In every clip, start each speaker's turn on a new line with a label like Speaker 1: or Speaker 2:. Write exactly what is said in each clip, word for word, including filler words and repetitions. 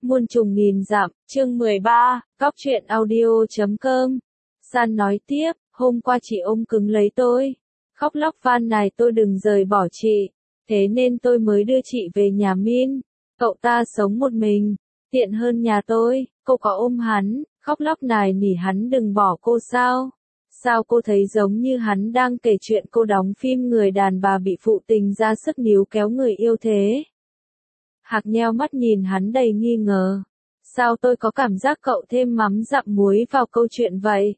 Speaker 1: Muôn trùng nghìn dặm, chương mười ba, cóc truyện audio chấm com. San nói tiếp, hôm qua chị ôm cứng lấy tôi, khóc lóc van nài tôi đừng rời bỏ chị, thế nên tôi mới đưa chị về nhà Min. Cậu ta sống một mình, tiện hơn nhà tôi. Cô có ôm hắn, khóc lóc nài nỉ hắn đừng bỏ cô sao? Sao cô thấy giống như hắn đang kể chuyện cô đóng phim người đàn bà bị phụ tình ra sức níu kéo người yêu thế? Hạc nheo mắt nhìn hắn đầy nghi ngờ. Sao tôi có cảm giác cậu thêm mắm dặm muối vào câu chuyện vậy?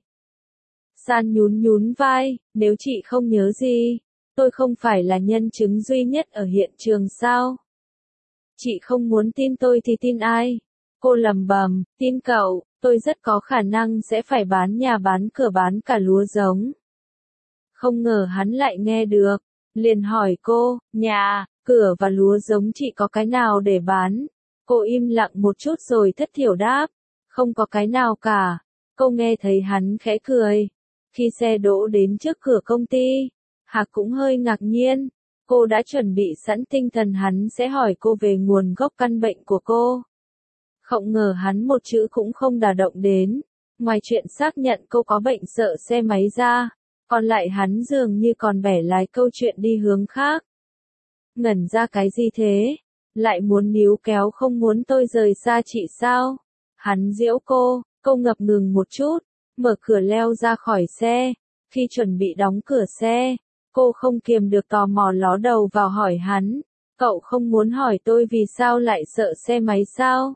Speaker 1: San nhún nhún vai, nếu chị không nhớ gì, tôi không phải là nhân chứng duy nhất ở hiện trường sao? Chị không muốn tin tôi thì tin ai? Cô lầm bầm, tin cậu, tôi rất có khả năng sẽ phải bán nhà bán cửa bán cả lúa giống. Không ngờ hắn lại nghe được, liền hỏi cô, nhà, cửa và lúa giống chị có cái nào để bán? Cô im lặng một chút rồi thất thiểu đáp, không có cái nào cả. Cô nghe thấy hắn khẽ cười. Khi xe đỗ đến trước cửa công ty, Hạc cũng hơi ngạc nhiên. Cô đã chuẩn bị sẵn tinh thần hắn sẽ hỏi cô về nguồn gốc căn bệnh của cô. Không ngờ hắn một chữ cũng không đả động đến. Ngoài chuyện xác nhận cô có bệnh sợ xe máy ra, còn lại hắn dường như còn bẻ lái câu chuyện đi hướng khác. Ngẩn ra cái gì thế? Lại muốn níu kéo không muốn tôi rời xa chị sao? Hắn giễu cô, cô ngập ngừng một chút, mở cửa leo ra khỏi xe. Khi chuẩn bị đóng cửa xe, cô không kiềm được tò mò ló đầu vào hỏi hắn, cậu không muốn hỏi tôi vì sao lại sợ xe máy sao?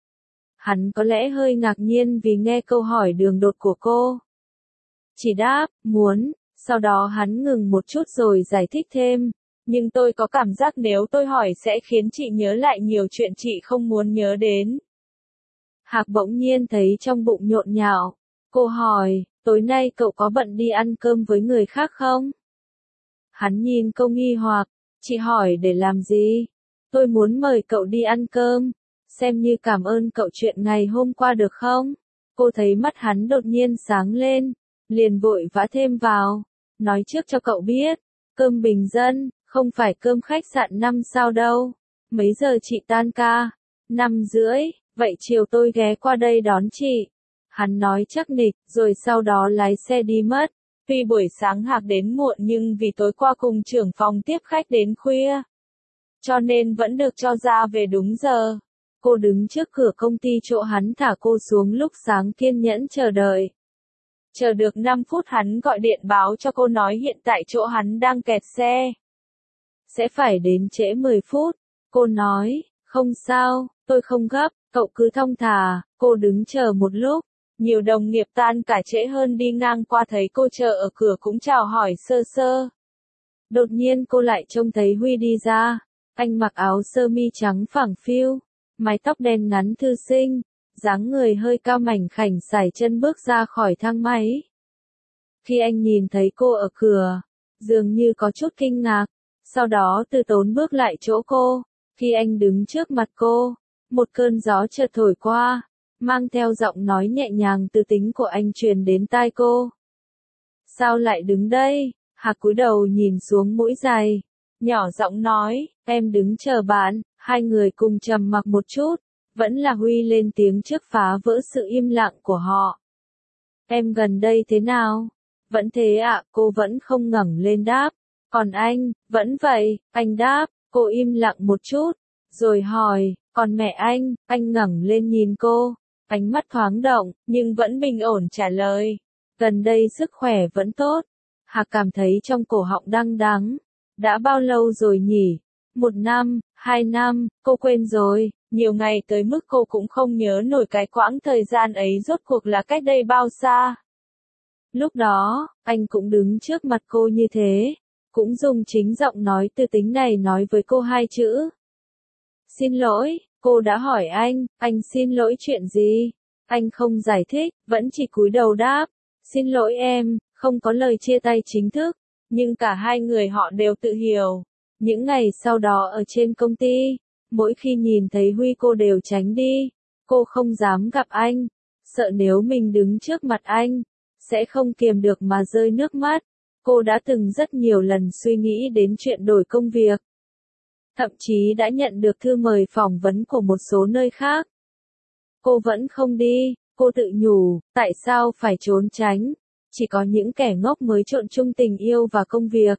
Speaker 1: Hắn có lẽ hơi ngạc nhiên vì nghe câu hỏi đường đột của cô. Chỉ đáp, muốn, sau đó hắn ngừng một chút rồi giải thích thêm. Nhưng tôi có cảm giác nếu tôi hỏi sẽ khiến chị nhớ lại nhiều chuyện chị không muốn nhớ đến. Hạc bỗng nhiên thấy trong bụng nhộn nhạo. Cô hỏi, tối nay cậu có bận đi ăn cơm với người khác không? Hắn nhìn cô nghi hoặc, chị hỏi để làm gì? Tôi muốn mời cậu đi ăn cơm, xem như cảm ơn cậu chuyện ngày hôm qua được không? Cô thấy mắt hắn đột nhiên sáng lên, liền vội vã thêm vào, nói trước cho cậu biết, cơm bình dân, không phải cơm khách sạn năm sao đâu. Mấy giờ chị tan ca? Năm rưỡi, vậy chiều tôi ghé qua đây đón chị. Hắn nói chắc nịch, rồi sau đó lái xe đi mất. Tuy buổi sáng Hạc đến muộn nhưng vì tối qua cùng trưởng phòng tiếp khách đến khuya, cho nên vẫn được cho ra về đúng giờ. Cô đứng trước cửa công ty chỗ hắn thả cô xuống lúc sáng kiên nhẫn chờ đợi. Chờ được năm phút hắn gọi điện báo cho cô nói hiện tại chỗ hắn đang kẹt xe. Sẽ phải đến trễ mười phút. Cô nói, không sao, tôi không gấp, cậu cứ thong thả. Cô đứng chờ một lúc. Nhiều đồng nghiệp tan cả trễ hơn đi ngang qua thấy cô chờ ở cửa cũng chào hỏi sơ sơ. Đột nhiên cô lại trông thấy Huy đi ra. Anh mặc áo sơ mi trắng phẳng phiu, mái tóc đen ngắn thư sinh, dáng người hơi cao mảnh khảnh sải chân bước ra khỏi thang máy. Khi anh nhìn thấy cô ở cửa, dường như có chút kinh ngạc, sau đó từ tốn bước lại chỗ cô. Khi anh đứng trước mặt cô, một cơn gió chợt thổi qua, mang theo giọng nói nhẹ nhàng từ tính của anh truyền đến tai cô. Sao lại đứng đây? Hạc cúi đầu nhìn xuống mũi giày, nhỏ giọng nói, em đứng chờ bạn. Hai người cùng trầm mặc một chút, vẫn là Huy lên tiếng trước phá vỡ sự im lặng của họ. Em gần đây thế nào? Vẫn thế ạ, à, cô vẫn không ngẩng lên đáp. Còn anh, vẫn vậy, anh đáp. Cô im lặng một chút, rồi hỏi, còn mẹ anh? Anh ngẩng lên nhìn cô, ánh mắt thoáng động, nhưng vẫn bình ổn trả lời. Gần đây sức khỏe vẫn tốt. Hạc cảm thấy trong cổ họng đắng đắng. Đã bao lâu rồi nhỉ? Một năm, hai năm, cô quên rồi, nhiều ngày tới mức cô cũng không nhớ nổi cái quãng thời gian ấy rốt cuộc là cách đây bao xa. Lúc đó, anh cũng đứng trước mặt cô như thế, cũng dùng chính giọng nói tư tính này nói với cô hai chữ. Xin lỗi, cô đã hỏi anh, anh xin lỗi chuyện gì? Anh không giải thích, vẫn chỉ cúi đầu đáp. Xin lỗi em, không có lời chia tay chính thức, nhưng cả hai người họ đều tự hiểu. Những ngày sau đó ở trên công ty, mỗi khi nhìn thấy Huy cô đều tránh đi. Cô không dám gặp anh, sợ nếu mình đứng trước mặt anh, sẽ không kiềm được mà rơi nước mắt. Cô đã từng rất nhiều lần suy nghĩ đến chuyện đổi công việc. Thậm chí đã nhận được thư mời phỏng vấn của một số nơi khác. Cô vẫn không đi, cô tự nhủ, tại sao phải trốn tránh? Chỉ có những kẻ ngốc mới trộn chung tình yêu và công việc.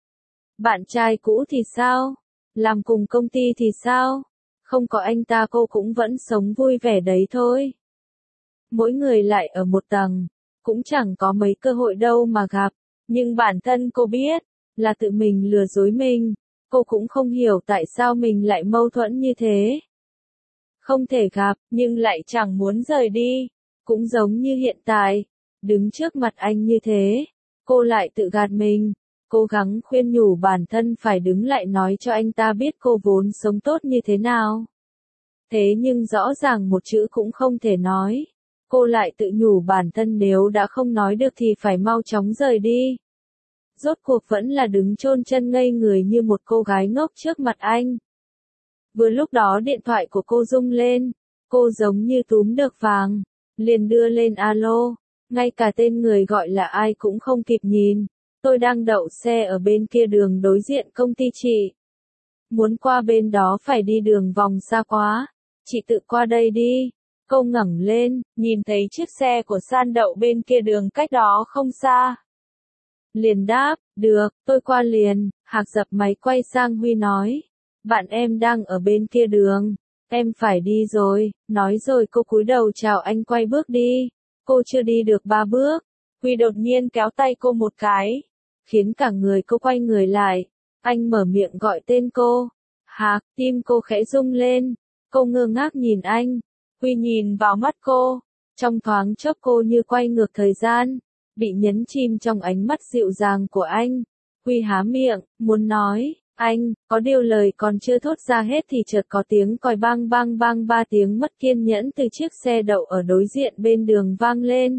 Speaker 1: Bạn trai cũ thì sao? Làm cùng công ty thì sao? Không có anh ta cô cũng vẫn sống vui vẻ đấy thôi. Mỗi người lại ở một tầng, cũng chẳng có mấy cơ hội đâu mà gặp, nhưng bản thân cô biết, là tự mình lừa dối mình, cô cũng không hiểu tại sao mình lại mâu thuẫn như thế. Không thể gặp, nhưng lại chẳng muốn rời đi, cũng giống như hiện tại, đứng trước mặt anh như thế, cô lại tự gạt mình, cố gắng khuyên nhủ bản thân phải đứng lại nói cho anh ta biết cô vốn sống tốt như thế nào. Thế nhưng rõ ràng một chữ cũng không thể nói. Cô lại tự nhủ bản thân nếu đã không nói được thì phải mau chóng rời đi. Rốt cuộc vẫn là đứng chôn chân ngây người như một cô gái ngốc trước mặt anh. Vừa lúc đó điện thoại của cô rung lên, cô giống như túm được vàng, liền đưa lên alo, ngay cả tên người gọi là ai cũng không kịp nhìn. Tôi đang đậu xe ở bên kia đường đối diện công ty chị. Muốn qua bên đó phải đi đường vòng xa quá, chị tự qua đây đi. Cô ngẩng lên, nhìn thấy chiếc xe của San đậu bên kia đường cách đó không xa. Liền đáp, được, tôi qua liền. Hạc dập máy quay sang Huy nói, bạn em đang ở bên kia đường, em phải đi rồi. Nói rồi cô cúi đầu chào anh quay bước đi. Cô chưa đi được ba bước, Huy đột nhiên kéo tay cô một cái, khiến cả người cô quay người lại. Anh mở miệng gọi tên cô. Hạc, tim cô khẽ rung lên. Cô ngơ ngác nhìn anh. Huy nhìn vào mắt cô, trong thoáng chốc cô như quay ngược thời gian, bị nhấn chìm trong ánh mắt dịu dàng của anh. Huy há miệng, muốn nói, anh, có điều lời còn chưa thốt ra hết thì chợt có tiếng còi bang bang bang ba tiếng mất kiên nhẫn từ chiếc xe đậu ở đối diện bên đường vang lên.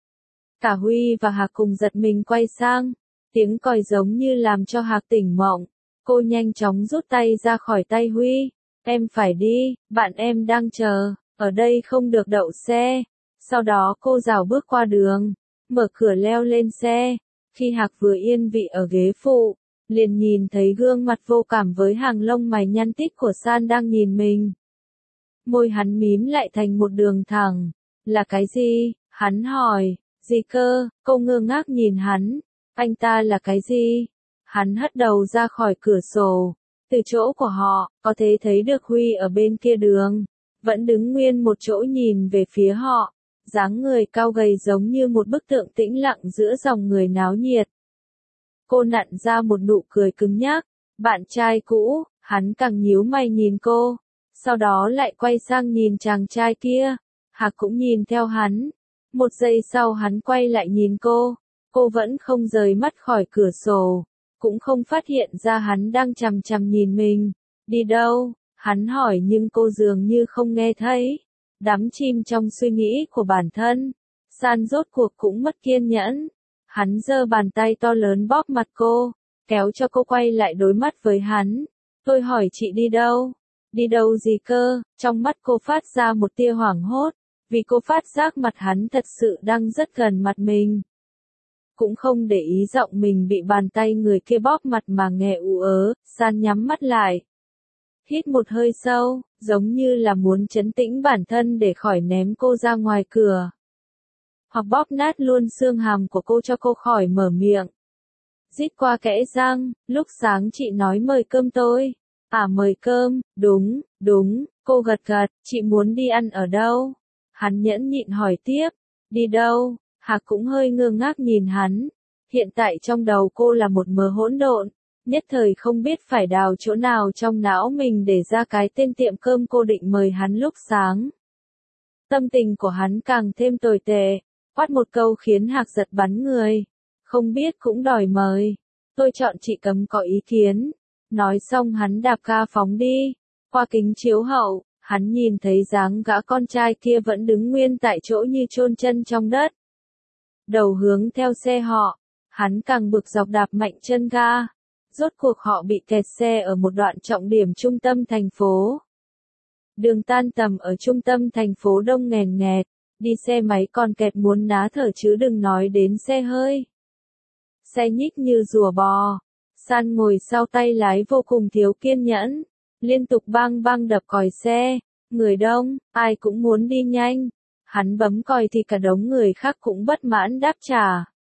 Speaker 1: Cả Huy và Hạc cùng giật mình quay sang, tiếng còi giống như làm cho Hạc tỉnh mộng. Cô nhanh chóng rút tay ra khỏi tay Huy, em phải đi, bạn em đang chờ. Ở đây không được đậu xe. Sau đó cô rảo bước qua đường, mở cửa leo lên xe. Khi Hạc vừa yên vị ở ghế phụ, liền nhìn thấy gương mặt vô cảm với hàng lông mày nhăn tít của San đang nhìn mình. Môi hắn mím lại thành một đường thẳng. Là cái gì? Hắn hỏi. Gì cơ? Cô ngơ ngác nhìn hắn. Anh ta là cái gì? Hắn hất đầu ra khỏi cửa sổ. Từ chỗ của họ, có thể thấy được Huy ở bên kia đường. Vẫn đứng nguyên một chỗ nhìn về phía họ, dáng người cao gầy giống như một bức tượng tĩnh lặng giữa dòng người náo nhiệt. Cô nặn ra một nụ cười cứng nhắc, bạn trai cũ, hắn càng nhíu mày nhìn cô, sau đó lại quay sang nhìn chàng trai kia, Hạc cũng nhìn theo hắn. Một giây sau hắn quay lại nhìn cô, cô vẫn không rời mắt khỏi cửa sổ, cũng không phát hiện ra hắn đang chằm chằm nhìn mình. Đi đâu? Hắn hỏi nhưng cô dường như không nghe thấy, đắm chìm trong suy nghĩ của bản thân. San rốt cuộc cũng mất kiên nhẫn. Hắn giơ bàn tay to lớn bóp mặt cô, kéo cho cô quay lại đối mắt với hắn. Tôi hỏi chị đi đâu? Đi đâu gì cơ? Trong mắt cô phát ra một tia hoảng hốt, vì cô phát giác mặt hắn thật sự đang rất gần mặt mình. Cũng không để ý giọng mình bị bàn tay người kia bóp mặt mà nghe ú ớ, San nhắm mắt lại. Hít một hơi sâu, giống như là muốn trấn tĩnh bản thân để khỏi ném cô ra ngoài cửa. Hoặc bóp nát luôn xương hàm của cô cho cô khỏi mở miệng. Rít qua kẽ răng, lúc sáng chị nói mời cơm tôi. À mời cơm, đúng, đúng, cô gật gật, chị muốn đi ăn ở đâu? Hắn nhẫn nhịn hỏi tiếp, đi đâu? Hạc cũng hơi ngơ ngác nhìn hắn. Hiện tại trong đầu cô là một mớ hỗn độn. Nhất thời không biết phải đào chỗ nào trong não mình để ra cái tên tiệm cơm cô định mời hắn lúc sáng. Tâm tình của hắn càng thêm tồi tệ, quát một câu khiến Hạc giật bắn người. Không biết cũng đòi mời. Tôi chọn chị Cấm có ý kiến. Nói xong hắn đạp ga phóng đi. Qua kính chiếu hậu, hắn nhìn thấy dáng gã con trai kia vẫn đứng nguyên tại chỗ như chôn chân trong đất. Đầu hướng theo xe họ, hắn càng bực dọc đạp mạnh chân ga. Rốt cuộc họ bị kẹt xe ở một đoạn trọng điểm trung tâm thành phố. Đường tan tầm ở trung tâm thành phố đông nghèn nghẹt, đi xe máy còn kẹt muốn ná thở chứ đừng nói đến xe hơi. Xe nhích như rùa bò, San ngồi sau tay lái vô cùng thiếu kiên nhẫn, liên tục bang bang đập còi xe, Người đông, ai cũng muốn đi nhanh. Hắn bấm còi thì cả đống người khác cũng bất mãn đáp trả.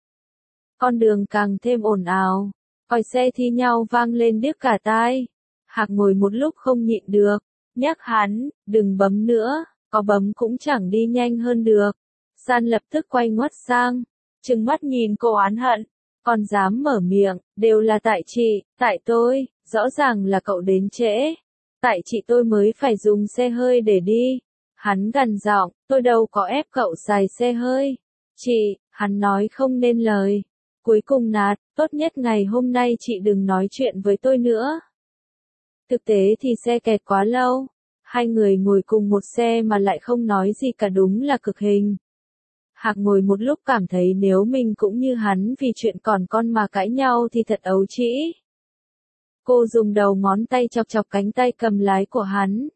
Speaker 1: Con đường càng thêm ồn ào. Còi xe thi nhau vang lên điếc cả tai. Hạc ngồi một lúc không nhịn được. Nhắc hắn, đừng bấm nữa, có bấm cũng chẳng đi nhanh hơn được. San lập tức quay ngoắt sang, trừng mắt nhìn cô oán hận. Còn dám mở miệng, đều là tại chị, tại tôi, rõ ràng là cậu đến trễ. Tại chị tôi mới phải dùng xe hơi để đi. Hắn gằn giọng, tôi đâu có ép cậu xài xe hơi. Chị, hắn nói không nên lời. Cuối cùng nạt, tốt nhất ngày hôm nay chị đừng nói chuyện với tôi nữa. Thực tế thì xe kẹt quá lâu. Hai người ngồi cùng một xe mà lại không nói gì cả, đúng là cực hình. Hạc ngồi một lúc cảm thấy nếu mình cũng như hắn vì chuyện còn con mà cãi nhau thì thật ấu trĩ. Cô dùng đầu ngón tay chọc chọc cánh tay cầm lái của hắn.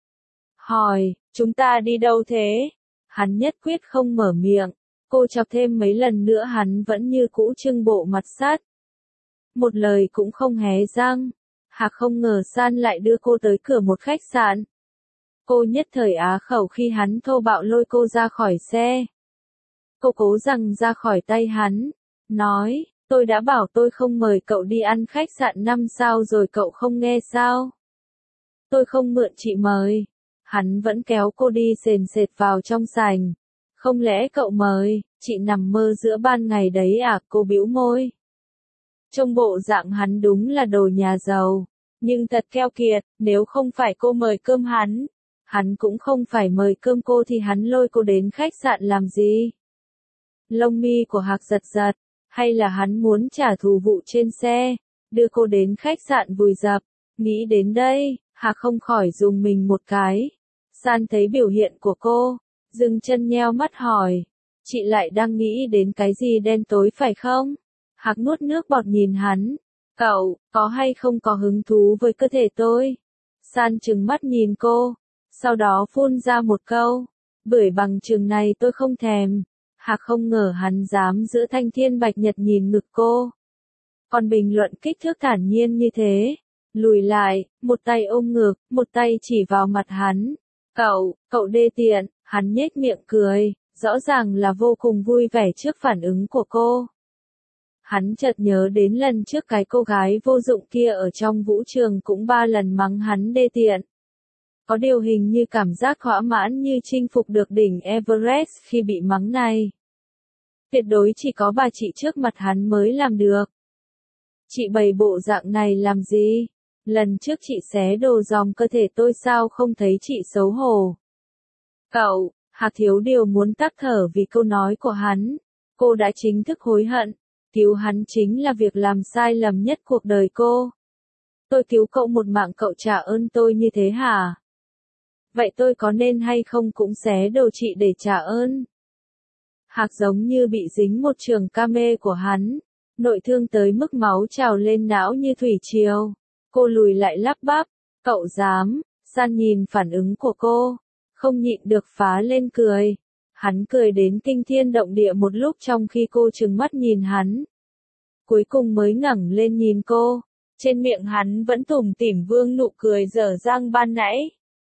Speaker 1: Hỏi, chúng ta đi đâu thế? Hắn nhất quyết không mở miệng. Cô chọc thêm mấy lần nữa hắn vẫn như cũ trưng bộ mặt sắt. Một lời cũng không hé răng. Hạc không ngờ San lại đưa cô tới cửa một khách sạn. Cô nhất thời á khẩu khi hắn thô bạo lôi cô ra khỏi xe. Cô cố rằng ra khỏi tay hắn. Nói, tôi đã bảo tôi không mời cậu đi ăn khách sạn năm sao rồi cậu không nghe sao? Tôi không mượn chị mời. Hắn vẫn kéo cô đi sền sệt vào trong sảnh. Không lẽ cậu mời, chị nằm mơ giữa ban ngày đấy à? Cô bĩu môi. Trông bộ dạng hắn đúng là đồ nhà giàu. Nhưng thật keo kiệt, nếu không phải cô mời cơm hắn, hắn cũng không phải mời cơm cô thì hắn lôi cô đến khách sạn làm gì? Lông mi của Hạc giật giật, hay là hắn muốn trả thù vụ trên xe, đưa cô đến khách sạn vùi dập. Nghĩ đến đây, Hạc không khỏi dùng mình một cái. San thấy biểu hiện của cô, dừng chân nheo mắt hỏi, chị lại đang nghĩ đến cái gì đen tối phải không? Hạc nuốt nước bọt nhìn hắn, cậu, có hay không có hứng thú với cơ thể tôi? San trừng mắt nhìn cô, sau đó phun ra một câu, bưởi bằng chừng này tôi không thèm. Hạc không ngờ hắn dám giữa thanh thiên bạch nhật nhìn ngực cô. Còn bình luận kích thước thản nhiên như thế. Lùi lại, một tay ôm ngực, một tay chỉ vào mặt hắn. Cậu, cậu đê tiện, hắn nhếch miệng cười, rõ ràng là vô cùng vui vẻ trước phản ứng của cô. Hắn chợt nhớ đến lần trước cái cô gái vô dụng kia ở trong vũ trường cũng ba lần mắng hắn đê tiện. Có điều hình như cảm giác thỏa mãn như chinh phục được đỉnh Everest khi bị mắng này. Tuyệt đối chỉ có bà chị trước mặt hắn mới làm được. Chị bày bộ dạng này làm gì? Lần trước chị xé đồ dòm cơ thể tôi sao không thấy chị xấu hổ? Cậu, Hạc thiếu điều muốn tắc thở vì câu nói của hắn. Cô đã chính thức hối hận. Cứu hắn chính là việc làm sai lầm nhất cuộc đời cô. Tôi cứu cậu một mạng cậu trả ơn tôi như thế hả? Vậy tôi có nên hay không cũng xé đồ chị để trả ơn? Hạc giống như bị dính một trường kame của hắn. Nội thương tới mức máu trào lên não như thủy triều. Cô lùi lại lắp bắp. Cậu dám? San nhìn phản ứng của cô. Không nhịn được phá lên cười. Hắn cười đến kinh thiên động địa một lúc trong khi cô trừng mắt nhìn hắn. Cuối cùng mới ngẩng lên nhìn cô. Trên miệng hắn vẫn tủm tỉm vương nụ cười dở dang ban nãy.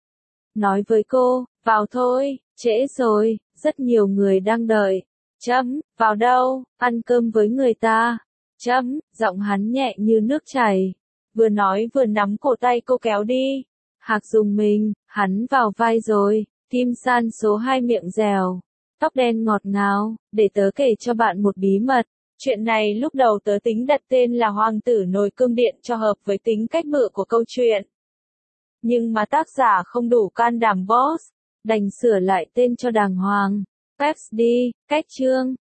Speaker 1: Nói với cô, vào thôi, trễ rồi, rất nhiều người đang đợi. Chấm, vào đâu, ăn cơm với người ta. Chấm, giọng hắn nhẹ như nước chảy. Vừa nói vừa nắm cổ tay cô kéo đi. Hạc dùng mình, hắn vào vai rồi. Kim San số hai miệng dẻo. Tóc đen ngọt ngào, để tớ kể cho bạn một bí mật. Chuyện này lúc đầu tớ tính đặt tên là Hoàng tử nồi cơm điện cho hợp với tính cách bựa của câu chuyện. Nhưng mà tác giả không đủ can đảm boss, đành sửa lại tên cho đàng hoàng. Peps đi, cách chương.